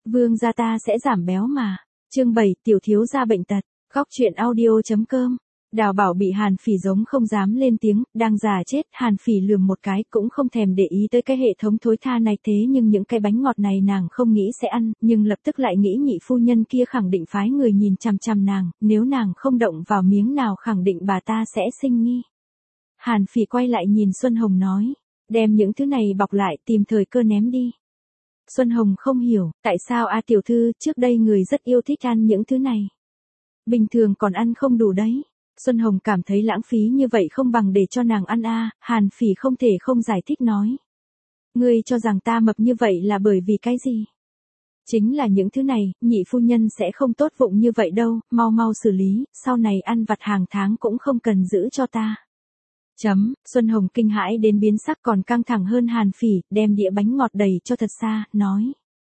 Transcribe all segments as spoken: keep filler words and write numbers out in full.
Vương gia ta sẽ giảm béo mà. Chương bảy, tiểu thiếu gia bệnh tật. Góc truyện audio.com. Đào Bảo bị Hàn Phỉ giống không dám lên tiếng, đang già chết, Hàn Phỉ lườm một cái cũng không thèm để ý tới cái hệ thống thối tha này, thế nhưng những cái bánh ngọt này nàng không nghĩ sẽ ăn, nhưng lập tức lại nghĩ nhị phu nhân kia khẳng định phái người nhìn chằm chằm nàng, nếu nàng không động vào miếng nào khẳng định bà ta sẽ sinh nghi. Hàn Phỉ quay lại nhìn Xuân Hồng nói, đem những thứ này bọc lại, tìm thời cơ ném đi. Xuân Hồng không hiểu, tại sao a tiểu thư, trước đây người rất yêu thích ăn những thứ này. Bình thường còn ăn không đủ đấy. Xuân Hồng cảm thấy lãng phí như vậy không bằng để cho nàng ăn a. Hàn Phỉ không thể không giải thích nói. Ngươi cho rằng ta mập như vậy là bởi vì cái gì? Chính là những thứ này, nhị phu nhân sẽ không tốt bụng như vậy đâu, mau mau xử lý, sau này ăn vặt hàng tháng cũng không cần giữ cho ta. Chấm, Xuân Hồng kinh hãi đến biến sắc còn căng thẳng hơn Hàn Phỉ, đem đĩa bánh ngọt đầy cho thật xa, nói.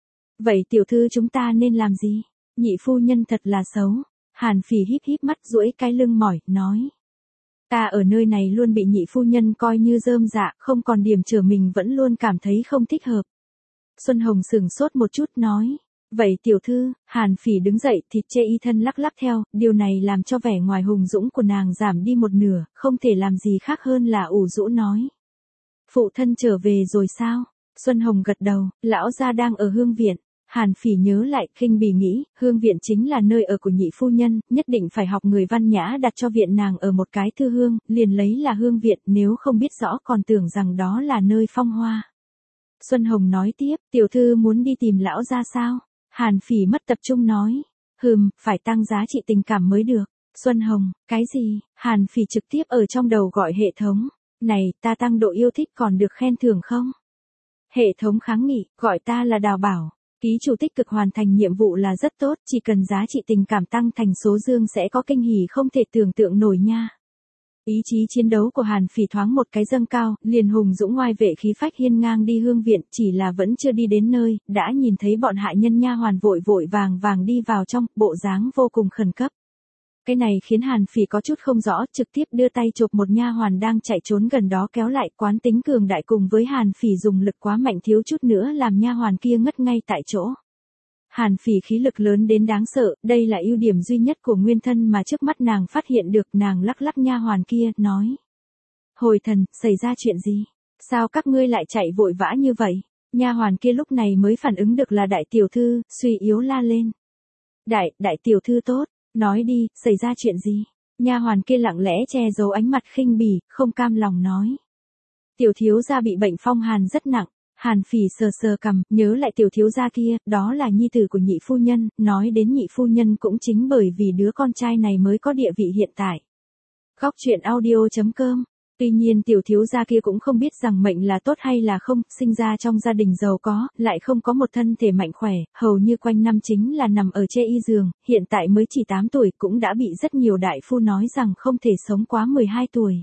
Vậy tiểu thư chúng ta nên làm gì? Nhị phu nhân thật là xấu. Hàn Phỉ híp híp mắt duỗi cái lưng mỏi, nói. Ta ở nơi này luôn bị nhị phu nhân coi như rơm dạ, không còn điểm trở mình vẫn luôn cảm thấy không thích hợp. Xuân Hồng sửng sốt một chút nói. Vậy tiểu thư, Hàn Phỉ đứng dậy thịt chê y thân lắc lắc theo, điều này làm cho vẻ ngoài hùng dũng của nàng giảm đi một nửa, không thể làm gì khác hơn là ủ rũ nói. Phụ thân trở về rồi sao? Xuân Hồng gật đầu, lão gia đang ở hương viện. Hàn Phỉ nhớ lại, khinh bỉ nghĩ, hương viện chính là nơi ở của nhị phu nhân, nhất định phải học người văn nhã đặt cho viện nàng ở một cái thư hương, liền lấy là hương viện, nếu không biết rõ còn tưởng rằng đó là nơi phong hoa. Xuân Hồng nói tiếp, tiểu thư muốn đi tìm lão gia sao? Hàn Phỉ mất tập trung nói, hừm, phải tăng giá trị tình cảm mới được. Xuân Hồng, cái gì? Hàn Phỉ trực tiếp ở trong đầu gọi hệ thống, này, ta tăng độ yêu thích còn được khen thưởng không? Hệ thống kháng nghị, gọi ta là Đào Bảo. Ký chủ tích cực hoàn thành nhiệm vụ là rất tốt, chỉ cần giá trị tình cảm tăng thành số dương sẽ có kinh hỉ không thể tưởng tượng nổi nha. Ý chí chiến đấu của Hàn Phỉ thoáng một cái dâng cao, liền hùng dũng ngoai vệ khí phách hiên ngang đi hương viện, chỉ là vẫn chưa đi đến nơi, đã nhìn thấy bọn hạ nhân nha hoàn vội vội vàng vàng đi vào trong, bộ dáng vô cùng khẩn cấp. Cái này khiến Hàn Phỉ có chút không rõ, trực tiếp đưa tay chộp một nha hoàn đang chạy trốn gần đó kéo lại, quán tính cường đại cùng với Hàn Phỉ dùng lực quá mạnh thiếu chút nữa làm nha hoàn kia ngất ngay tại chỗ. Hàn Phỉ khí lực lớn đến đáng sợ, đây là ưu điểm duy nhất của nguyên thân mà trước mắt nàng phát hiện được, nàng lắc lắc nha hoàn kia, nói. Hồi thần, xảy ra chuyện gì? Sao các ngươi lại chạy vội vã như vậy? Nha hoàn kia lúc này mới phản ứng được là đại tiểu thư, suy yếu la lên. Đại, đại tiểu thư tốt. Nói đi, xảy ra chuyện gì? Nha hoàn kia lặng lẽ che giấu ánh mặt khinh bỉ, không cam lòng nói. Tiểu thiếu gia bị bệnh phong hàn rất nặng. Hàn Phỉ sờ sờ cằm, nhớ lại tiểu thiếu gia kia, đó là nhi tử của nhị phu nhân, nói đến nhị phu nhân cũng chính bởi vì đứa con trai này mới có địa vị hiện tại. Góc truyện audio.com. Tuy nhiên tiểu thiếu gia kia cũng không biết rằng mệnh là tốt hay là không, sinh ra trong gia đình giàu có, lại không có một thân thể mạnh khỏe, hầu như quanh năm chính là nằm ở chê y giường, hiện tại mới chỉ tám tuổi cũng đã bị rất nhiều đại phu nói rằng không thể sống quá mười hai tuổi.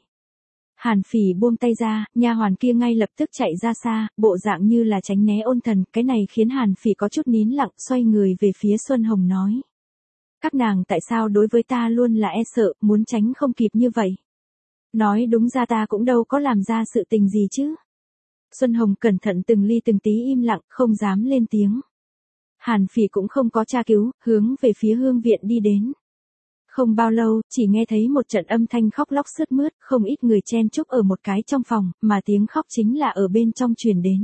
Hàn Phỉ buông tay ra, nha hoàn kia ngay lập tức chạy ra xa, bộ dạng như là tránh né ôn thần, cái này khiến Hàn Phỉ có chút nín lặng, xoay người về phía Xuân Hồng nói. Các nàng tại sao đối với ta luôn là e sợ, muốn tránh không kịp như vậy? Nói đúng ra ta cũng đâu có làm ra sự tình gì chứ. Xuân Hồng cẩn thận từng ly từng tí im lặng, không dám lên tiếng. Hàn Phỉ cũng không có tra cứu, hướng về phía hương viện đi đến. Không bao lâu, chỉ nghe thấy một trận âm thanh khóc lóc sướt mướt, không ít người chen chúc ở một cái trong phòng, mà tiếng khóc chính là ở bên trong truyền đến.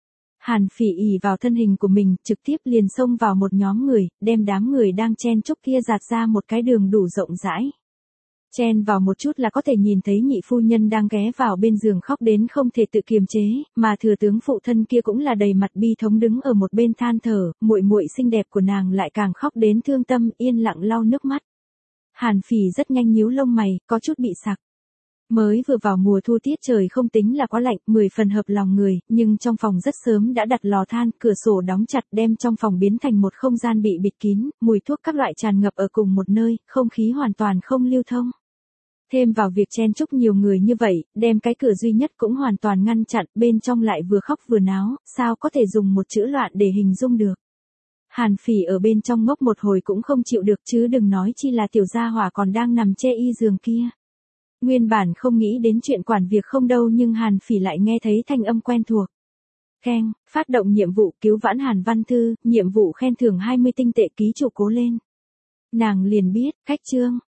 Hàn Phỉ ỷ vào thân hình của mình, trực tiếp liền xông vào một nhóm người, đem đám người đang chen chúc kia dạt ra một cái đường đủ rộng rãi. Chen vào một chút là có thể nhìn thấy nhị phu nhân đang ghé vào bên giường khóc đến không thể tự kiềm chế, mà thừa tướng phụ thân kia cũng là đầy mặt bi thống đứng ở một bên than thở, muội muội xinh đẹp của nàng lại càng khóc đến thương tâm, yên lặng lau nước mắt. Hàn Phỉ rất nhanh nhíu lông mày, có chút bị sặc. Mới vừa vào mùa thu tiết trời không tính là quá lạnh, mười phần hợp lòng người, nhưng trong phòng rất sớm đã đặt lò than, cửa sổ đóng chặt đem trong phòng biến thành một không gian bị bịt kín, mùi thuốc các loại tràn ngập ở cùng một nơi, không khí hoàn toàn không lưu thông. Thêm vào việc chen chúc nhiều người như vậy, đem cái cửa duy nhất cũng hoàn toàn ngăn chặn, bên trong lại vừa khóc vừa náo, sao có thể dùng một chữ loạn để hình dung được. Hàn Phỉ ở bên trong ngốc một hồi cũng không chịu được chứ đừng nói chi là tiểu gia hỏa còn đang nằm chê y giường kia. Nguyên bản không nghĩ đến chuyện quản việc không đâu nhưng Hàn Phỉ lại nghe thấy thanh âm quen thuộc. Khen, phát động nhiệm vụ cứu vãn Hàn Văn Thư, nhiệm vụ khen thưởng hai mươi tinh tệ ký chủ cố lên. Nàng liền biết, khách trương,